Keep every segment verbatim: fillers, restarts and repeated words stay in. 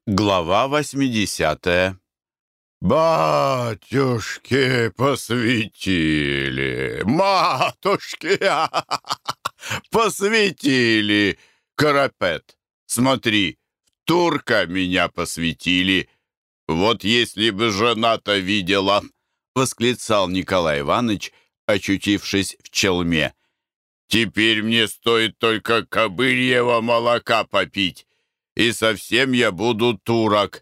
Глава восьмидесятая. «Батюшки посветили! Матушки посветили! Карапет, смотри, турка меня посвятили. Вот если бы жена-то видела!» — восклицал Николай Иванович, очутившись в челме. «Теперь мне стоит только кобыльего молока попить, и совсем я буду турок».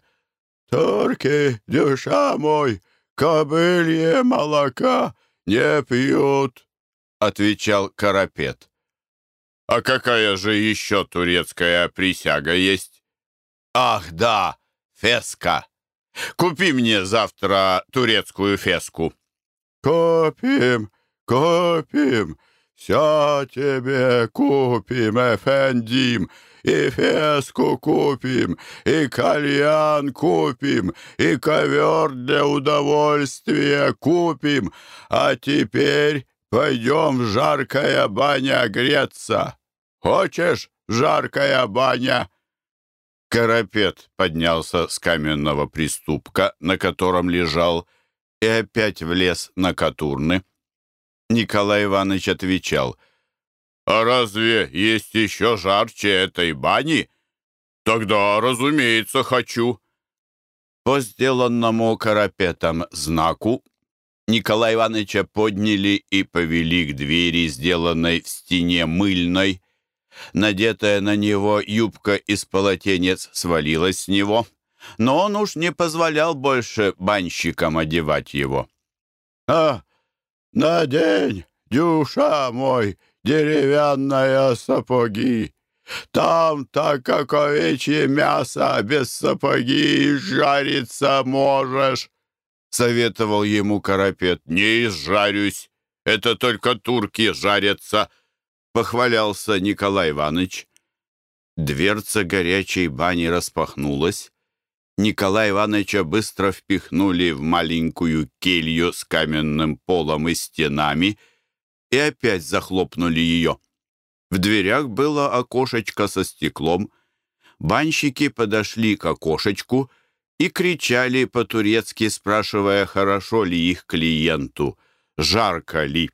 Турки, душа мой, кобылье молока не пьют!» — отвечал Карапет. «А какая же еще турецкая присяга есть? Ах, да, феска. Купи мне завтра турецкую феску». «Купим, купим, все тебе купим, эфендим, и феску купим, и кальян купим, и ковер для удовольствия купим, а теперь пойдем в жаркая баня греться. Хочешь, жаркая баня?» Карапет поднялся с каменного приступка, на котором лежал, и опять влез на катурны. Николай Иванович отвечал: «А разве есть еще жарче этой бани? Тогда, разумеется, хочу». По сделанному Карапетом знаку Николая Ивановича подняли и повели к двери, сделанной в стене мыльной. Надетая на него юбка из полотенец свалилась с него, но он уж не позволял больше банщикам одевать его. «А, надень, дюша мой, деревянные сапоги. Там, так как овечье мясо без сапоги жариться можешь», — советовал ему Карапет. «Не изжарюсь, это только турки жарятся», — похвалялся Николай Иванович. Дверца горячей бани распахнулась. Николая Ивановича быстро впихнули в маленькую келью с каменным полом и стенами и опять захлопнули ее. В дверях было окошечко со стеклом. Банщики подошли к окошечку и кричали по-турецки, спрашивая, хорошо ли их клиенту, жарко ли.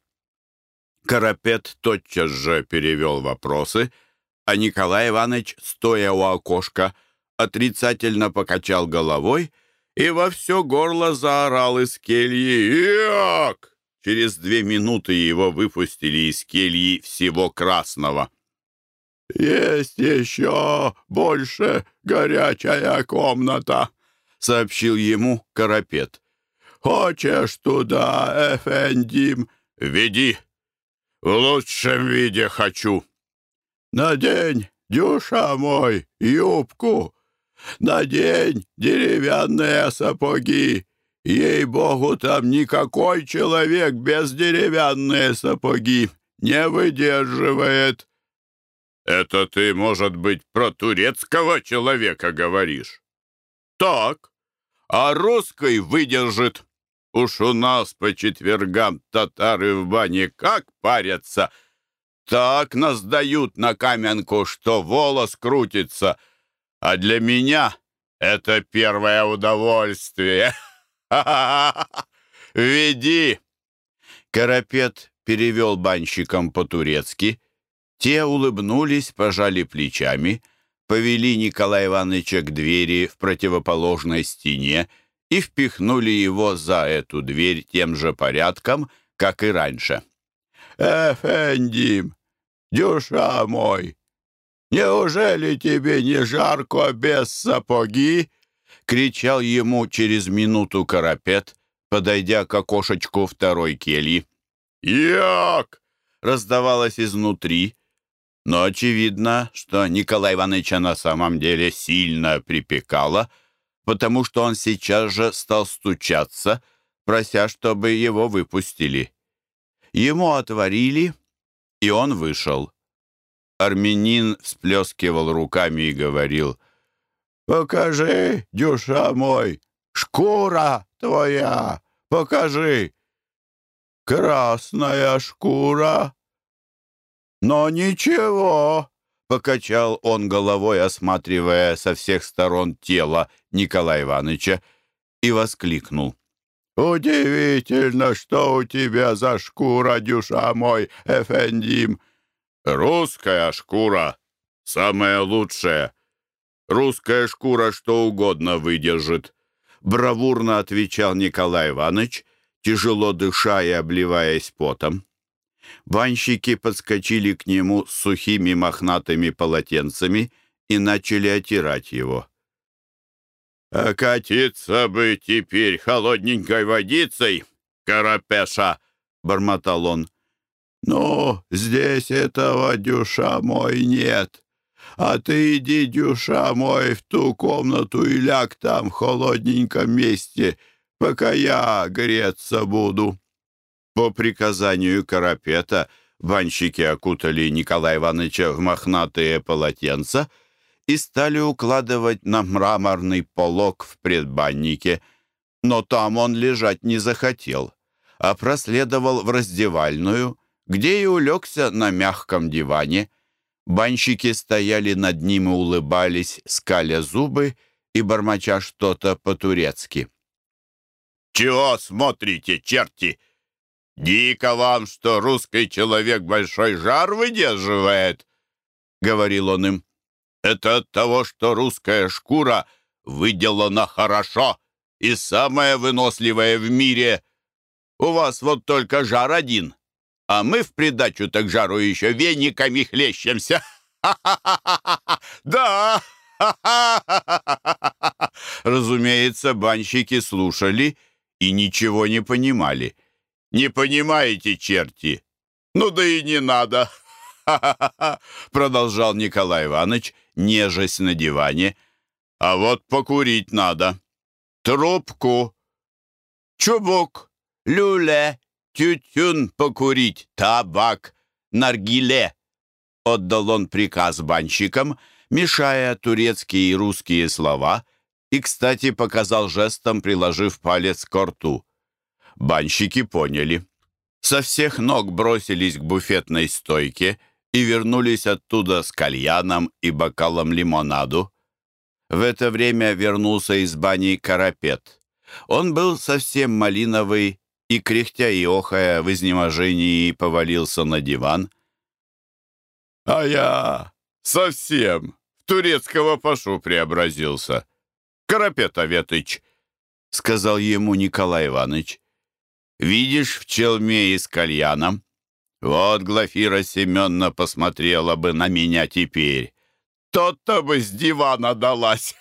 Карапет тотчас же перевел вопросы, а Николай Иванович, стоя у окошка, отрицательно покачал головой и во все горло заорал из кельи: «Иак!» Через две минуты его выпустили из кельи всего красного. «Есть еще больше горячая комната», — сообщил ему Карапет. «Хочешь туда, эфендим?» «Веди. В лучшем виде хочу». «Надень, дюша мой, юбку. Надень деревянные сапоги. Ей-богу, там никакой человек без деревянные сапоги не выдерживает». «Это ты, может быть, про турецкого человека говоришь?» «Так, а русский выдержит. Уж у нас по четвергам татары в бане как парятся. Так нас дают на каменку, что волос крутится. А для меня это первое удовольствие. Веди!» Карапет перевел банщикам по-турецки. Те улыбнулись, пожали плечами, повели Николая Ивановича к двери в противоположной стене и впихнули его за эту дверь тем же порядком, как и раньше. «Эфендим, дюша мой, неужели тебе не жарко без сапоги?» — кричал ему через минуту Карапет, подойдя к окошечку второй кельи. «Як!» — раздавалось изнутри, но очевидно, что Николая Ивановича на самом деле сильно припекало, потому что он сейчас же стал стучаться, прося, чтобы его выпустили. Ему отворили, и он вышел. Армянин всплескивал руками и говорил: «Покажи, дюша мой, шкура твоя, покажи. Красная шкура. Но ничего, Покачал он головой, осматривая со всех сторон тело Николая Ивановича, и воскликнул: «Удивительно, что у тебя за шкура, дюша мой, эфендим!» «Русская шкура, самая лучшая. Русская шкура что угодно выдержит», — бравурно отвечал Николай Иванович, тяжело дыша и обливаясь потом. Банщики подскочили к нему с сухими мохнатыми полотенцами и начали отирать его. «Окатиться бы теперь холодненькой водицей, Карапеша!» — бормотал он. «Ну, здесь этого, дюша мой, нет. А ты иди, дюша мой, в ту комнату и ляг там в холодненьком месте, пока я греться буду». По приказанию Карапета банщики окутали Николая Ивановича в мохнатые полотенца и стали укладывать на мраморный полог в предбаннике, но там он лежать не захотел, а проследовал в раздевальную, где и улегся на мягком диване. Банщики стояли над ним и улыбались, скаля зубы и бормоча что-то по-турецки. «Чего смотрите, черти? Дико вам, что русский человек большой жар выдерживает!» — говорил он им. «Это от того, что русская шкура выделана хорошо и самая выносливая в мире. У вас вот только жар один, а мы в придачу так жару еще вениками хлещемся. Да!» Разумеется, банщики слушали и ничего не понимали. «Не понимаете, черти? Ну да и не надо!» Продолжал Николай Иванович, нежась на диване. «А вот покурить надо. Трубку, чубук, люле, тютюн покурить, табак, наргиле». Отдал он приказ банщикам, мешая турецкие и русские слова, и, кстати, показал жестом, приложив палец к рту. Банщики поняли. Со всех ног бросились к буфетной стойке и вернулись оттуда с кальяном и бокалом лимонаду. В это время вернулся из бани Карапет. Он был совсем малиновый и, кряхтя и охая, в изнеможении повалился на диван. «А я совсем в турецкого пашу преобразился, Карапет Аветыч», — сказал ему Николай Иванович. «Видишь, в челме и с кальяном? Вот Глафира Семеновна посмотрела бы на меня теперь. Тот-то бы с дивана далась.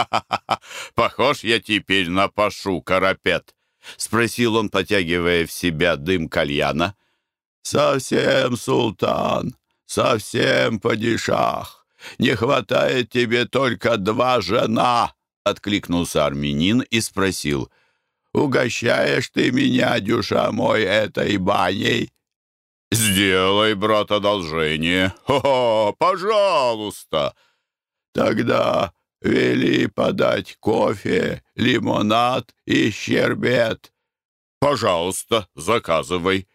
Похож я теперь на пашу, Карапет?» — спросил он, потягивая в себя дым кальяна. «Совсем, султан, совсем падишах. Не хватает тебе только два жена», — откликнулся армянин и спросил: «Угощаешь ты меня, дюша мой, этой баней?» «Сделай, брат, одолжение. Хо-хо, пожалуйста!» «Тогда вели подать кофе, лимонад и щербет». «Пожалуйста, заказывай».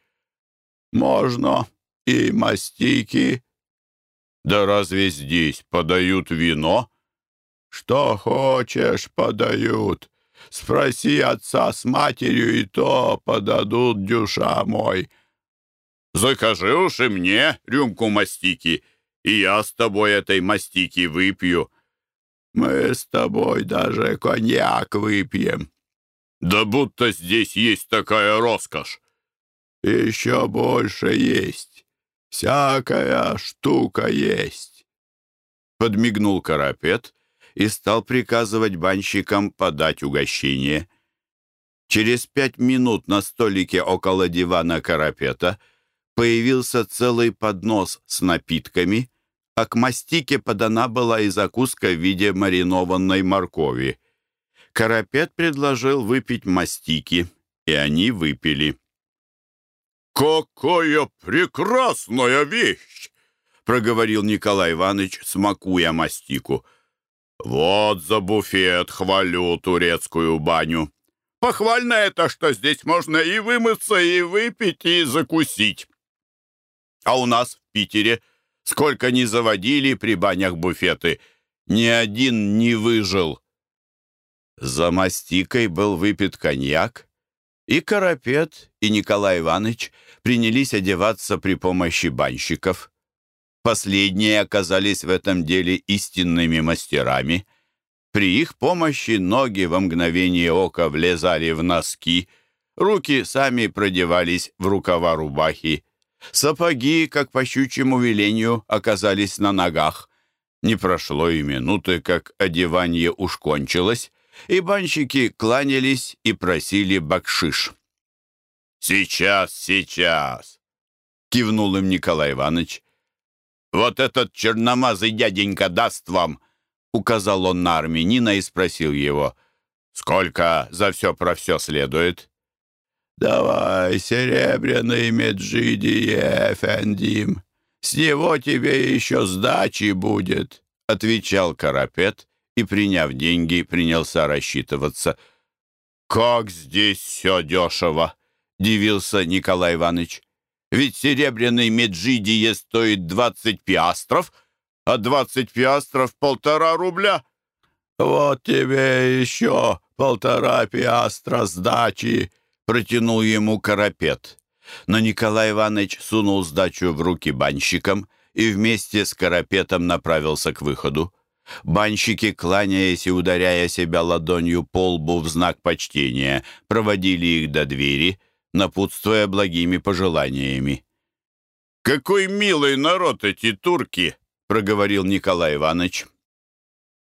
«Можно и мастики». «Да разве здесь подают вино?» «Что хочешь, подают. Спроси отца с матерью, и то подадут, дюша мой». «Закажи уж и мне рюмку мастики, и я с тобой этой мастики выпью». «Мы с тобой даже коньяк выпьем». «Да будто здесь есть такая роскошь». «Еще больше есть. Всякая штука есть». Подмигнул Карапет и стал приказывать банщикам подать угощение. Через пять минут на столике около дивана Карапета появился целый поднос с напитками, а к мастике подана была и закуска в виде маринованной моркови. Карапет предложил выпить мастики, и они выпили. «Какая прекрасная вещь!» — проговорил Николай Иванович, смакуя мастику. «Вот за буфет хвалю турецкую баню. Похвально это, что здесь можно и вымыться, и выпить, и закусить. А у нас в Питере Сколько ни заводили при банях буфеты, ни один не выжил. За мастикой был выпит коньяк, и Карапет, и Николай Иванович принялись одеваться при помощи банщиков. Последние оказались в этом деле истинными мастерами. При их помощи ноги во мгновение ока влезали в носки, руки сами продевались в рукава рубахи, сапоги, как по щучьему велению, оказались на ногах. Не прошло и минуты, как одевание уж кончилось, и банщики кланялись и просили бакшиш. «Сейчас, сейчас!» — кивнул им Николай Иванович. «Вот этот черномазый дяденька даст вам!» — указал он на армянина и спросил его. «Сколько за все про все следует?» «Давай, серебряный меджидие, эфендим, с него тебе еще сдачи будет», — отвечал Карапет и, приняв деньги, принялся рассчитываться. «Как здесь все дешево!» — дивился Николай Иванович. «Ведь серебряный меджидие стоит двадцать пиастров, а двадцать пиастров — полтора рубля». «Вот тебе еще полтора пиастра сдачи», — протянул ему Карапет. Но Николай Иванович сунул сдачу в руки банщикам и вместе с Карапетом направился к выходу. Банщики, кланяясь и ударяя себя ладонью по лбу в знак почтения, проводили их до двери, напутствуя благими пожеланиями. «Какой милый народ эти турки!» — проговорил Николай Иванович.